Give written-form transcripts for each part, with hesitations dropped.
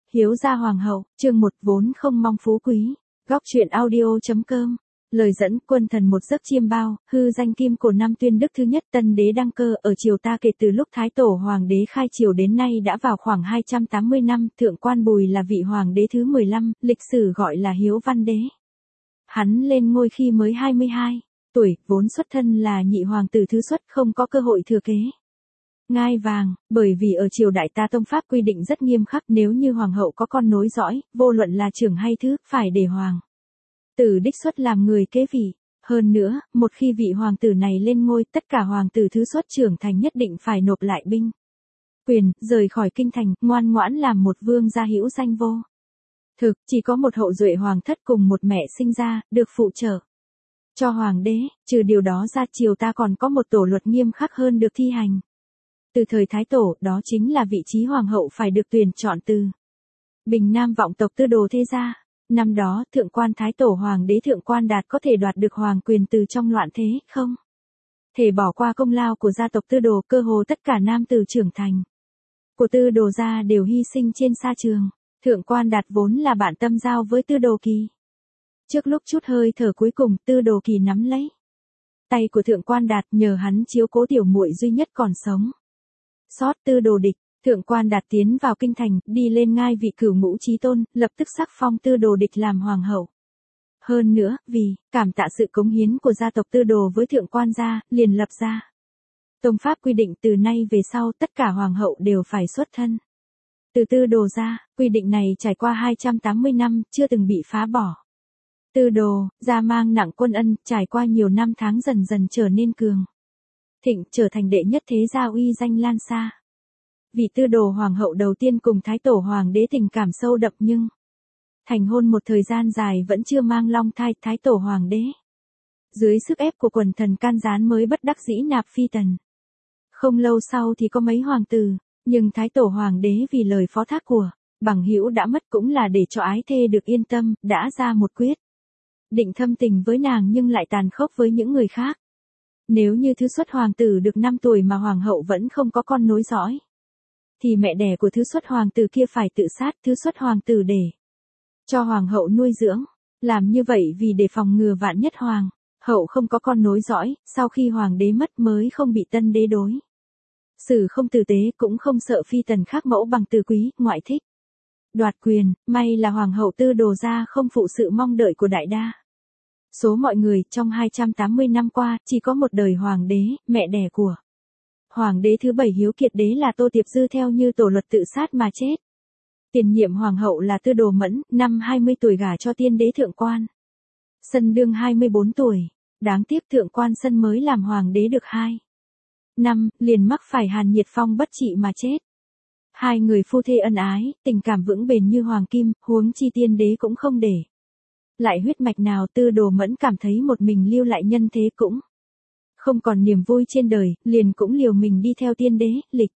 Hiếu gia hoàng hậu, chương 1 vốn không mong phú quý. Góc truyện audio.com. Lời dẫn quân thần một giấc chiêm bao, hư danh kim cổ năm Tuyên Đức thứ nhất Tân đế đăng cơ ở triều ta kể từ lúc Thái Tổ Hoàng đế khai triều đến nay đã vào khoảng 280 năm, Thượng quan Bùi là vị hoàng đế thứ 15, lịch sử gọi là Hiếu Văn đế. Hắn lên ngôi khi mới 22 tuổi, vốn xuất thân là nhị hoàng tử thứ xuất, không có cơ hội thừa kế ngai vàng, bởi vì ở triều đại ta tông pháp quy định rất nghiêm khắc, nếu như hoàng hậu có con nối dõi, vô luận là trưởng hay thứ, phải để hoàng tử đích xuất làm người kế vị. Hơn nữa, một khi vị hoàng tử này lên ngôi, tất cả hoàng tử thứ xuất trưởng thành nhất định phải nộp lại binh quyền, rời khỏi kinh thành, ngoan ngoãn làm một vương gia hữu danh vô thực. Chỉ có một hậu duệ hoàng thất cùng một mẹ sinh ra, được phụ trợ cho hoàng đế. Trừ điều đó ra, triều ta còn có một tổ luật nghiêm khắc hơn được thi hành từ thời Thái Tổ, đó chính là vị trí hoàng hậu phải được tuyển chọn từ Bình Nam vọng tộc tư đồ thế gia. Năm đó, thượng quan Thái Tổ Hoàng đế Thượng quan Đạt có thể đoạt được hoàng quyền từ trong loạn thế, không thể bỏ qua công lao của gia tộc tư đồ. Cơ hồ tất cả nam tử trưởng thành của tư đồ gia đều hy sinh trên sa trường. Thượng quan Đạt vốn là bạn tâm giao với tư đồ kỳ. Trước lúc chút hơi thở cuối cùng, tư đồ kỳ nắm lấy tay của thượng quan Đạt, nhờ hắn chiếu cố tiểu muội duy nhất còn sống sót tư đồ địch. Thượng quan Đạt tiến vào kinh thành, đi lên ngai vị cửu ngũ chí tôn, lập tức sắc phong tư đồ địch làm hoàng hậu. Hơn nữa, vì cảm tạ sự cống hiến của gia tộc tư đồ với thượng quan gia, liền lập ra tông pháp quy định từ nay về sau tất cả hoàng hậu đều phải xuất thân từ tư đồ gia. Quy định này trải qua 280 năm, chưa từng bị phá bỏ. Tư đồ gia mang nặng quân ân, trải qua nhiều năm tháng dần dần trở nên cường thịnh, trở thành đệ nhất thế gia, uy danh lan xa. Vị tư đồ hoàng hậu đầu tiên cùng Thái Tổ Hoàng đế tình cảm sâu đậm, nhưng thành hôn một thời gian dài vẫn chưa mang long thai. Thái Tổ Hoàng đế dưới sức ép của quần thần can gián mới bất đắc dĩ nạp phi tần. Không lâu sau thì có mấy hoàng tử, nhưng Thái Tổ Hoàng đế vì lời phó thác của bằng hữu đã mất, cũng là để cho ái thê được yên tâm, đã ra một quyết định thâm tình với nàng nhưng lại tàn khốc với những người khác. Nếu như thứ xuất hoàng tử được 5 tuổi mà hoàng hậu vẫn không có con nối dõi, thì mẹ đẻ của thứ xuất hoàng tử kia phải tự sát thứ xuất hoàng tử để cho hoàng hậu nuôi dưỡng. Làm như vậy vì để phòng ngừa vạn nhất hoàng hậu không có con nối dõi, sau khi hoàng đế mất mới không bị tân đế đối xử không tử tế, cũng không sợ phi tần khác mẫu bằng từ quý, ngoại thích đoạt quyền. May là hoàng hậu tư đồ gia không phụ sự mong đợi của đại đa số mọi người. Trong 280 năm qua, chỉ có một đời hoàng đế, mẹ đẻ của hoàng đế thứ 7 Hiếu Kiệt đế là Tô Tiệp Dư theo như tổ luật tự sát mà chết. Tiền nhiệm hoàng hậu là Tư Đồ Mẫn, năm 20 tuổi gả cho tiên đế Thượng quan Sân đương 24 tuổi. Đáng tiếc Thượng quan Sân mới làm hoàng đế được 2 năm, liền mắc phải hàn nhiệt phong bất trị mà chết. Hai người phu thê ân ái, tình cảm vững bền như hoàng kim, huống chi tiên đế cũng không để lại huyết mạch nào. Tư Đồ Mẫn cảm thấy một mình lưu lại nhân thế cũng không còn niềm vui trên đời, liền cũng liều mình đi theo tiên đế. Lịch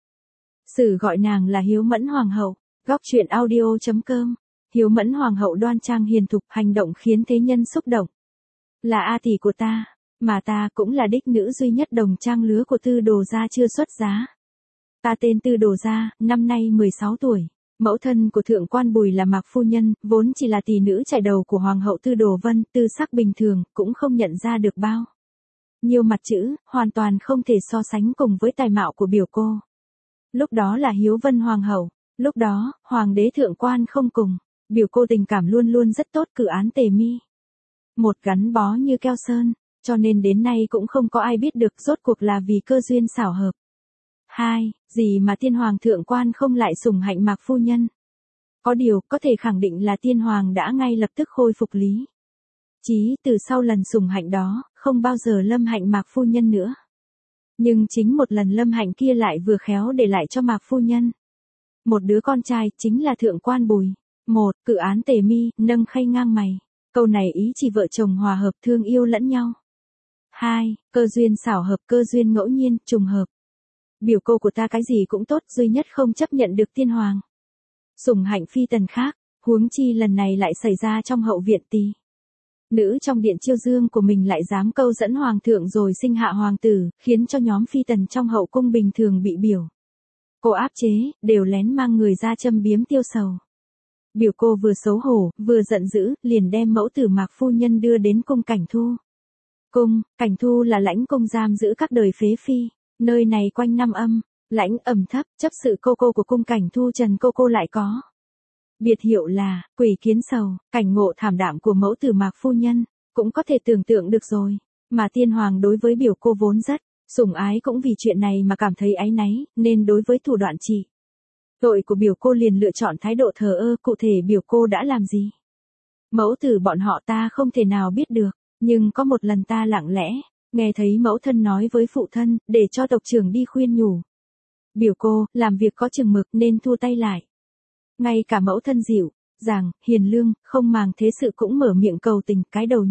sử gọi nàng là Hiếu Mẫn hoàng hậu. Góc truyện audio.com. Hiếu Mẫn hoàng hậu đoan trang hiền thục, hành động khiến thế nhân xúc động. Là a tỷ của ta, mà ta cũng là đích nữ duy nhất đồng trang lứa của tư đồ gia chưa xuất giá. Ta tên Tư Đồ Gia, năm nay 16 tuổi. Mẫu thân của thượng quan Bùi là Mạc phu nhân, vốn chỉ là tỷ nữ chải đầu của hoàng hậu Tư Đồ Vân, tư sắc bình thường, cũng không nhận ra được bao nhiều mặt chữ, hoàn toàn không thể so sánh cùng với tài mạo của biểu cô. Lúc đó là Hiếu Vân hoàng hậu. Lúc đó, hoàng đế thượng quan không cùng biểu cô tình cảm luôn luôn rất tốt, cử án tề mi một gắn bó như keo sơn, cho nên đến nay cũng không có ai biết được rốt cuộc là vì cơ duyên xảo hợp gì mà tiên hoàng thượng quan không lại sủng hạnh Mạc phu nhân. Có điều, có thể khẳng định là tiên hoàng đã ngay lập tức khôi phục lý trí, từ sau lần sủng hạnh đó, không bao giờ lâm hạnh Mạc phu nhân nữa. Nhưng chính một lần lâm hạnh kia lại vừa khéo để lại cho Mạc phu nhân một đứa con trai, chính là thượng quan Bùi. Một, cự án tề mi, nâng khay ngang mày. Câu này ý chỉ vợ chồng hòa hợp thương yêu lẫn nhau. 2, cơ duyên xảo hợp, cơ duyên ngẫu nhiên, trùng hợp. Biểu cô của ta cái gì cũng tốt, duy nhất không chấp nhận được tiên hoàng sủng hạnh phi tần khác, huống chi lần này lại xảy ra trong hậu viện tỳ nữ trong điện chiêu dương của mình lại dám câu dẫn hoàng thượng rồi sinh hạ hoàng tử, khiến cho nhóm phi tần trong hậu cung bình thường bị biểu cô áp chế, đều lén mang người ra châm biếm tiêu sầu. Biểu cô vừa xấu hổ, vừa giận dữ, liền đem mẫu tử Mạc phu nhân đưa đến cung Cảnh Thu. Cung Cảnh Thu là lãnh cung giam giữ các đời phế phi, nơi này quanh năm âm, lãnh ẩm thấp, chấp sự cô của cung Cảnh Thu Trần cô lại có. Biệt hiệu là, quỷ kiến sầu, cảnh ngộ thảm đạm của mẫu tử Mạc phu nhân, cũng có thể tưởng tượng được rồi, mà tiên hoàng đối với biểu cô vốn rất sủng ái, cũng vì chuyện này mà cảm thấy áy náy, nên đối với thủ đoạn trị tội của biểu cô liền lựa chọn thái độ thờ ơ. Cụ thể biểu cô đã làm gì, mẫu tử bọn họ ta không thể nào biết được, nhưng có một lần ta lặng lẽ nghe thấy mẫu thân nói với phụ thân, để cho tộc trưởng đi khuyên nhủ biểu cô làm việc có chừng mực nên thua tay lại. Ngay cả mẫu thân dịu dàng, hiền lương, không màng thế sự cũng mở miệng cầu tình. Cái đầu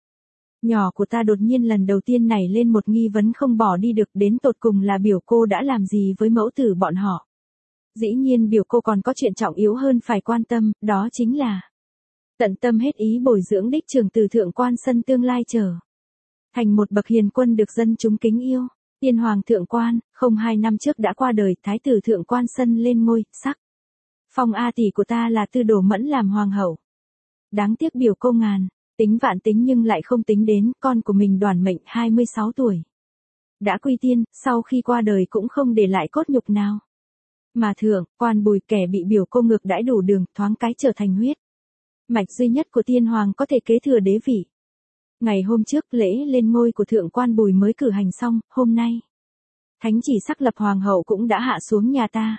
nhỏ của ta đột nhiên lần đầu tiên nảy lên một nghi vấn không bỏ đi được, đến tột cùng là biểu cô đã làm gì với mẫu tử bọn họ. Dĩ nhiên biểu cô còn có chuyện trọng yếu hơn phải quan tâm, đó chính là tận tâm hết ý bồi dưỡng đích trưởng từ thượng quan sân tương lai trở thành một bậc hiền quân được dân chúng kính yêu. Tiên hoàng thượng quan, không 2 năm trước đã qua đời, thái tử thượng quan sân lên ngôi, sắc phong A tỷ của ta là Tư Đồ Mẫn làm hoàng hậu. Đáng tiếc biểu cô ngàn tính vạn tính nhưng lại không tính đến con của mình Đoàn Mệnh 26 tuổi đã quy tiên, sau khi qua đời cũng không để lại cốt nhục nào. Mà thượng quan Bùi kẻ bị biểu cô ngược đãi đủ đường, thoáng cái trở thành huyết mạch duy nhất của tiên hoàng có thể kế thừa đế vị. Ngày hôm trước lễ lên ngôi của thượng quan Bùi mới cử hành xong, hôm nay thánh chỉ sắc lập hoàng hậu cũng đã hạ xuống nhà ta.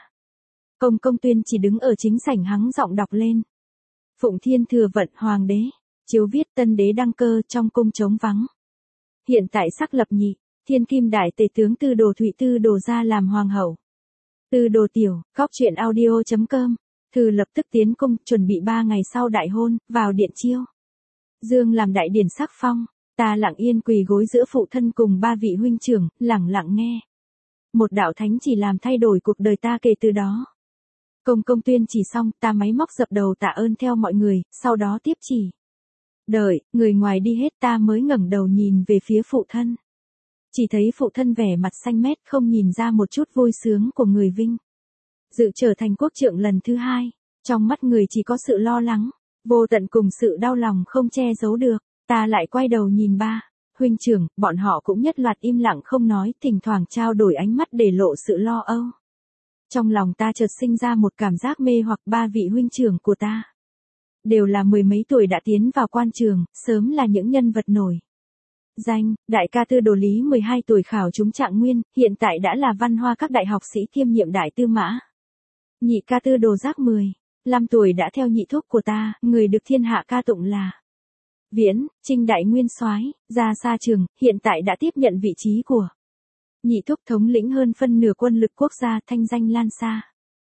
Công Tuyên chỉ đứng ở chính sảnh hắng giọng đọc lên. Phụng Thiên thừa vận hoàng đế, chiếu viết tân đế đăng cơ, trong cung trống vắng. Hiện tại sắc lập nhị, thiên kim đại tề tướng Tư Đồ Thụy Tư Đồ gia làm hoàng hậu. Tư Đồ tiểu, góc truyện audio.com. Thư lập tức tiến cung, chuẩn bị 3 ngày sau đại hôn, vào điện chiêu dương làm đại điển sắc phong. Ta lặng yên quỳ gối giữa phụ thân cùng 3 vị huynh trưởng, lặng lặng nghe một đạo thánh chỉ làm thay đổi cuộc đời ta kể từ đó. Công Tuyên chỉ xong, ta máy móc dập đầu tạ ơn theo mọi người, sau đó tiếp chỉ. Đợi người ngoài đi hết ta mới ngẩng đầu nhìn về phía phụ thân. Chỉ thấy phụ thân vẻ mặt xanh mét, không nhìn ra một chút vui sướng của người vinh dự trở thành quốc trượng lần thứ 2. Trong mắt người chỉ có sự lo lắng vô tận cùng sự đau lòng không che giấu được. Ta lại quay đầu nhìn 3 huynh trưởng, bọn họ cũng nhất loạt im lặng không nói, thỉnh thoảng trao đổi ánh mắt để lộ sự lo âu. Trong lòng ta chợt sinh ra một cảm giác mê hoặc. 3 vị huynh trưởng của ta đều là 10 mấy tuổi đã tiến vào quan trường, sớm là những nhân vật nổi danh. Đại ca Tư Đồ Lý 12 tuổi khảo trúng trạng nguyên, hiện tại đã là văn hoa các đại học sĩ kiêm nhiệm đại tư mã. Nhị ca Tư Đồ Giác 15 tuổi đã theo nhị thúc của ta, người được thiên hạ ca tụng là Viễn Trinh đại nguyên soái, ra xa trường, hiện tại đã tiếp nhận vị trí của nhị thúc, thống lĩnh hơn phân nửa quân lực quốc gia, thanh danh lan xa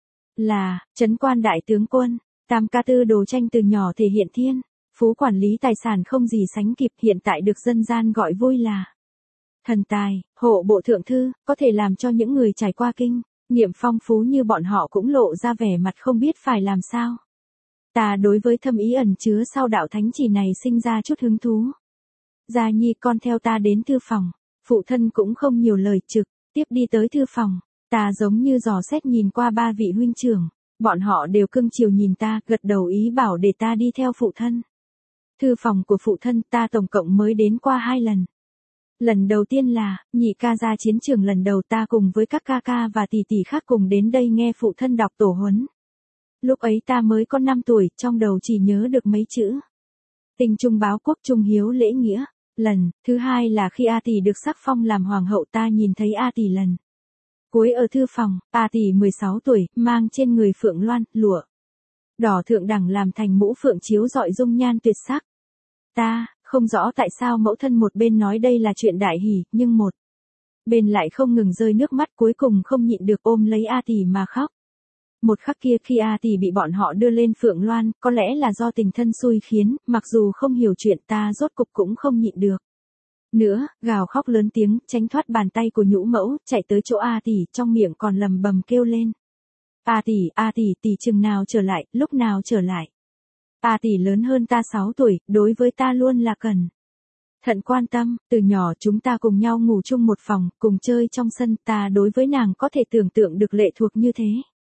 là Trấn Quan đại tướng quân. Tam ca Tư Đồ Tranh từ nhỏ thể hiện thiên phú quản lý tài sản không gì sánh kịp, hiện tại được dân gian gọi vui là thần tài, hộ bộ thượng thư, có thể làm cho những người trải qua kinh nghiệm phong phú như bọn họ cũng lộ ra vẻ mặt không biết phải làm sao. Ta đối với thâm ý ẩn chứa sau đạo thánh chỉ này sinh ra chút hứng thú. Gia Nhi, con theo ta đến thư phòng. Phụ thân cũng không nhiều lời, trực tiếp đi tới thư phòng. Ta giống như dò xét nhìn qua 3 vị huynh trưởng, bọn họ đều cưng chiều nhìn ta, gật đầu ý bảo để ta đi theo phụ thân. Thư phòng của phụ thân ta tổng cộng mới đến qua 2 lần. Lần đầu tiên là nhị ca ra chiến trường, lần đầu ta cùng với các ca ca và tỷ tỷ khác cùng đến đây nghe phụ thân đọc tổ huấn. Lúc ấy ta mới có 5 tuổi, trong đầu chỉ nhớ được mấy chữ: tình trung báo quốc, trung hiếu lễ nghĩa. Lần thứ 2 là khi A tỷ được sắc phong làm hoàng hậu, ta nhìn thấy A tỷ lần cuối ở thư phòng. A tỷ 16 tuổi, mang trên người phượng loan, lụa đỏ thượng đẳng làm thành mũ phượng chiếu rọi dung nhan tuyệt sắc. Ta không rõ tại sao mẫu thân một bên nói đây là chuyện đại hỷ, nhưng một bên lại không ngừng rơi nước mắt, cuối cùng không nhịn được ôm lấy A tỷ mà khóc. Một khắc kia khi A tỷ bị bọn họ đưa lên phượng loan, có lẽ là do tình thân xui khiến, mặc dù không hiểu chuyện, ta rốt cục cũng không nhịn được nữa, gào khóc lớn tiếng, tránh thoát bàn tay của nhũ mẫu, chạy tới chỗ A tỷ, trong miệng còn lầm bầm kêu lên: A tỷ, tỷ chừng nào trở lại, lúc nào trở lại. A tỷ lớn hơn ta 6 tuổi, đối với ta luôn là cẩn thận quan tâm, từ nhỏ chúng ta cùng nhau ngủ chung một phòng, cùng chơi trong sân, ta đối với nàng có thể tưởng tượng được lệ thuộc như thế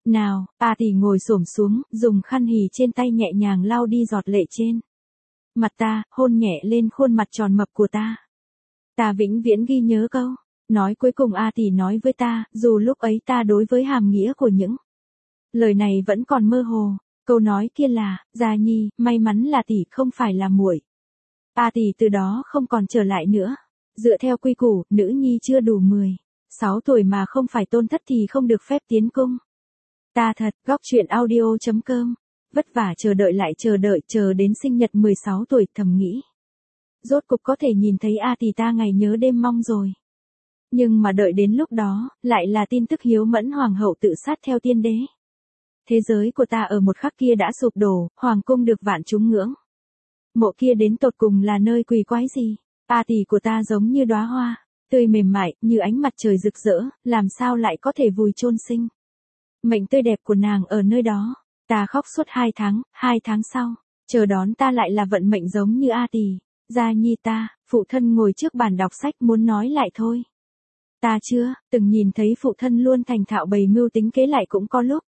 Nào, A tỷ ngồi xổm xuống, dùng khăn hì trên tay nhẹ nhàng lau đi giọt lệ trên mặt ta, hôn nhẹ lên khuôn mặt tròn mập của ta. Ta vĩnh viễn ghi nhớ câu nói cuối cùng A tỷ nói với ta, dù lúc ấy ta đối với hàm nghĩa của những lời này vẫn còn mơ hồ. Câu nói kia là, Gia Nhi, may mắn là tỷ không phải là muội. A tỷ từ đó không còn trở lại nữa. Dựa theo quy củ, nữ nhi chưa đủ 16 tuổi mà không phải tôn thất thì không được phép tiến cung. Ta thật, góc chuyện audio.com. Vất vả chờ đợi lại chờ đến sinh nhật 16 tuổi thầm nghĩ. Rốt cục có thể nhìn thấy A tỷ ta ngày nhớ đêm mong rồi. Nhưng mà đợi đến lúc đó, lại là tin tức hiếu mẫn hoàng hậu tự sát theo tiên đế. Thế giới của ta ở một khắc kia đã sụp đổ, hoàng cung được vạn chúng ngưỡng. Mộ kia đến tột cùng là nơi quỷ quái gì? A tỷ của ta giống như đóa hoa, tươi mềm mại, như ánh mặt trời rực rỡ, làm sao lại có thể vùi chôn sinh. Mệnh tươi đẹp của nàng ở nơi đó, ta khóc suốt 2 tháng sau, chờ đón ta lại là vận mệnh giống như A tỷ. Gia Nhi ta, phụ thân ngồi trước bàn đọc sách muốn nói lại thôi. Ta chưa, từng nhìn thấy phụ thân luôn thành thạo bày mưu tính kế lại cũng có lúc.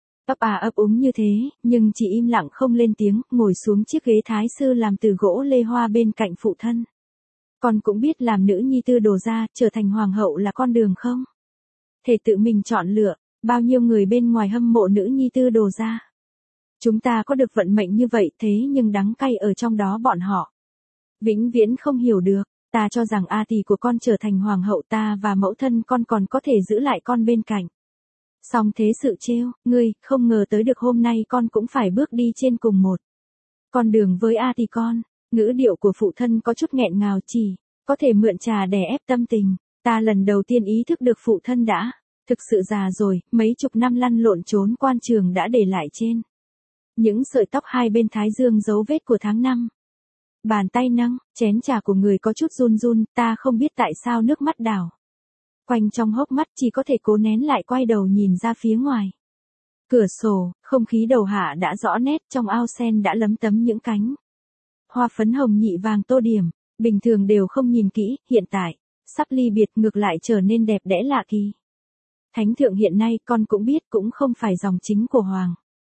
Ấp úng như thế, nhưng chỉ im lặng không lên tiếng, ngồi xuống chiếc ghế thái sư làm từ gỗ lê hoa bên cạnh phụ thân. Con cũng biết làm nữ nhi tư đồ gia, trở thành hoàng hậu là con đường không? Thể tự mình chọn lựa, bao nhiêu người bên ngoài hâm mộ nữ nhi tư đồ gia. Chúng ta có được vận mệnh như vậy thế nhưng đắng cay ở trong đó bọn họ. Vĩnh viễn không hiểu được, ta cho rằng A tỷ của con trở thành hoàng hậu ta và mẫu thân con còn có thể giữ lại con bên cạnh. Song thế sự trêu, ngươi, không ngờ tới được hôm nay con cũng phải bước đi trên cùng một con đường với A tỷ con. Ngữ điệu của phụ thân có chút nghẹn ngào chỉ, có thể mượn trà đè ép tâm tình. Ta lần đầu tiên ý thức được phụ thân đã, thực sự già rồi, mấy chục năm lăn lộn trốn quan trường đã để lại trên những sợi tóc hai bên thái dương dấu vết của tháng năm. Bàn tay nâng, chén trà của người có chút run run, ta không biết tại sao nước mắt đảo quanh trong hốc mắt, chỉ có thể cố nén lại quay đầu nhìn ra phía ngoài. Cửa sổ, không khí đầu hạ đã rõ nét, trong ao sen đã lấm tấm những cánh hoa phấn hồng nhị vàng tô điểm, bình thường đều không nhìn kỹ, hiện tại, sắp ly biệt ngược lại trở nên đẹp đẽ lạ kỳ. Thánh thượng hiện nay con cũng biết cũng không phải dòng chính của hoàng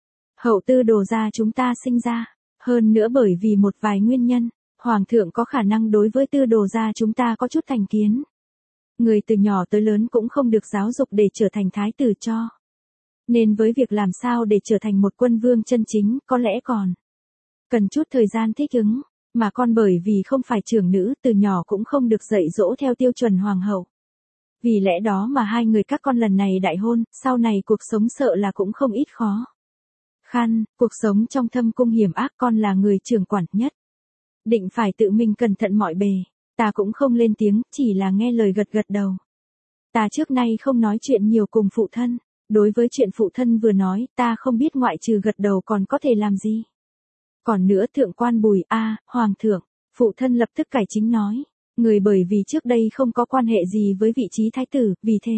hậu tư đồ gia chúng ta sinh ra, hơn nữa bởi vì một vài nguyên nhân, hoàng thượng có khả năng đối với tư đồ gia chúng ta có chút thành kiến. Người từ nhỏ tới lớn cũng không được giáo dục để trở thành thái tử cho. Nên với việc làm sao để trở thành một quân vương chân chính, có lẽ còn cần chút thời gian thích ứng, mà con bởi vì không phải trưởng nữ, từ nhỏ cũng không được dạy dỗ theo tiêu chuẩn hoàng hậu. Vì lẽ đó mà hai người các con lần này đại hôn, sau này cuộc sống sợ là cũng không ít khó khăn, cuộc sống trong thâm cung hiểm ác, con là người trưởng quản nhất. Định phải tự mình cẩn thận mọi bề. Ta cũng không lên tiếng, chỉ là nghe lời gật gật đầu. Ta trước nay không nói chuyện nhiều cùng phụ thân. Đối với chuyện phụ thân vừa nói, ta không biết ngoại trừ gật đầu còn có thể làm gì. Còn nữa thượng quan Bùi, hoàng thượng, phụ thân lập tức cải chính nói. Người bởi vì trước đây không có quan hệ gì với vị trí thái tử, vì thế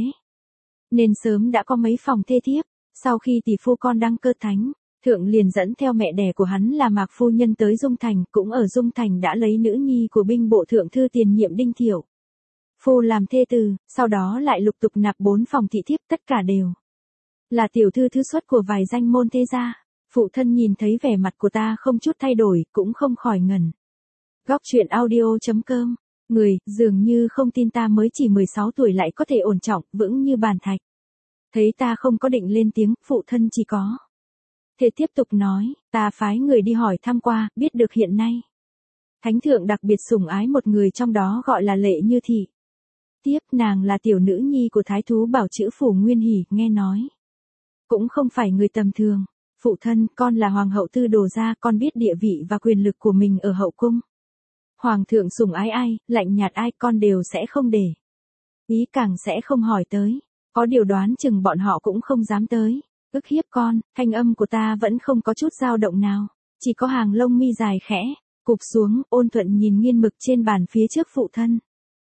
nên sớm đã có mấy phòng thê thiếp. Sau khi tỷ phu con đăng cơ thánh, thượng liền dẫn theo mẹ đẻ của hắn là Mạc phu nhân tới Dung Thành, cũng ở Dung Thành đã lấy nữ nhi của binh bộ thượng thư tiền nhiệm Đinh Thiệu phu làm thê tử, sau đó lại lục tục nạp 4 phòng thị thiếp, tất cả đều là tiểu thư thứ xuất của vài danh môn thế gia. Phụ thân nhìn thấy vẻ mặt của ta không chút thay đổi, cũng không khỏi ngẩn. Góc chuyện audio.com. Người, dường như không tin ta mới chỉ 16 tuổi lại có thể ổn trọng, vững như bàn thạch. Thấy ta không có định lên tiếng, phụ thân chỉ có thể tiếp tục nói, ta phái người đi hỏi thăm qua, biết được hiện nay thánh thượng đặc biệt sủng ái một người trong đó gọi là Lệ Như Thị. Tiếp, nàng là tiểu nữ nhi của thái thú bảo chữ phủ Nguyên Hỷ, nghe nói cũng không phải người tầm thường. Phụ thân, con là hoàng hậu tư đồ gia, con biết địa vị và quyền lực của mình ở hậu cung. Hoàng thượng sủng ái ai, lạnh nhạt ai, con đều sẽ không để ý, càng sẽ không hỏi tới. Có điều đoán chừng bọn họ cũng không dám tới ức hiếp con. Thanh âm của ta vẫn không có chút dao động nào, chỉ có hàng lông mi dài khẽ cụp xuống, ôn thuận nhìn nghiên mực trên bàn phía trước phụ thân.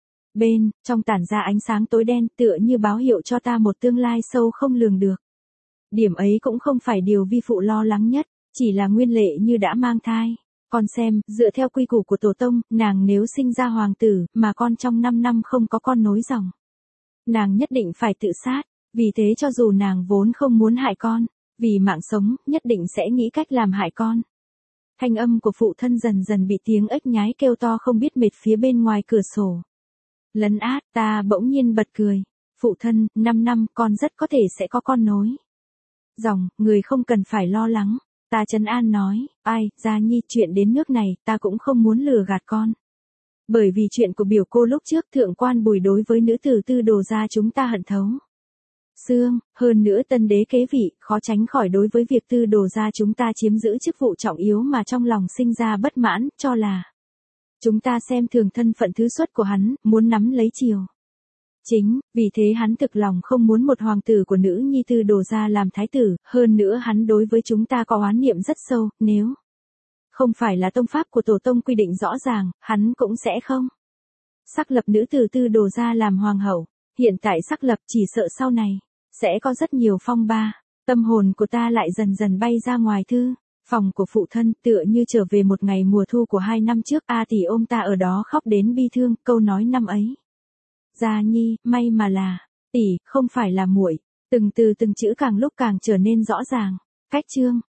Bên trong tản ra ánh sáng tối đen, tựa như báo hiệu cho ta một tương lai sâu không lường được. Điểm ấy cũng không phải điều vi phụ lo lắng nhất, chỉ là Nguyên Lệ Như đã mang thai. Con xem, dựa theo quy củ của tổ tông, nàng nếu sinh ra hoàng tử, mà con trong 5 năm không có con nối dòng, nàng nhất định phải tự sát. Vì thế cho dù nàng vốn không muốn hại con, vì mạng sống, nhất định sẽ nghĩ cách làm hại con. Thanh âm của phụ thân dần dần bị tiếng ếch nhái kêu to không biết mệt phía bên ngoài cửa sổ. Lấn át, ta bỗng nhiên bật cười. Phụ thân, 5 năm con rất có thể sẽ có con nối. Dòng, người không cần phải lo lắng. Ta trấn an nói, ai, Gia Nhi, chuyện đến nước này, ta cũng không muốn lừa gạt con. Bởi vì chuyện của biểu cô lúc trước thượng quan Bùi đối với nữ tử Tư Đồ gia chúng ta hận thấu xương, hơn nữa tân đế kế vị, khó tránh khỏi đối với việc Tư Đồ gia chúng ta chiếm giữ chức vụ trọng yếu mà trong lòng sinh ra bất mãn, cho là chúng ta xem thường thân phận thứ xuất của hắn, muốn nắm lấy chiều. Chính, vì thế hắn thực lòng không muốn một hoàng tử của nữ nhi Tư Đồ gia làm thái tử, hơn nữa hắn đối với chúng ta có oán niệm rất sâu, nếu không phải là tông pháp của tổ tông quy định rõ ràng, hắn cũng sẽ không sắc lập nữ tử Tư Đồ gia làm hoàng hậu. Hiện tại sắc lập chỉ sợ sau này sẽ có rất nhiều phong ba. Tâm hồn của ta lại dần dần bay ra ngoài thư phòng của phụ thân, tựa như trở về một ngày mùa thu của 2 năm trước. A tỷ ôm ta ở đó khóc đến bi thương, câu nói năm ấy. Gia Nhi, may mà là tỷ, không phải là muội. Từng từ từng chữ càng lúc càng trở nên rõ ràng. Cách chương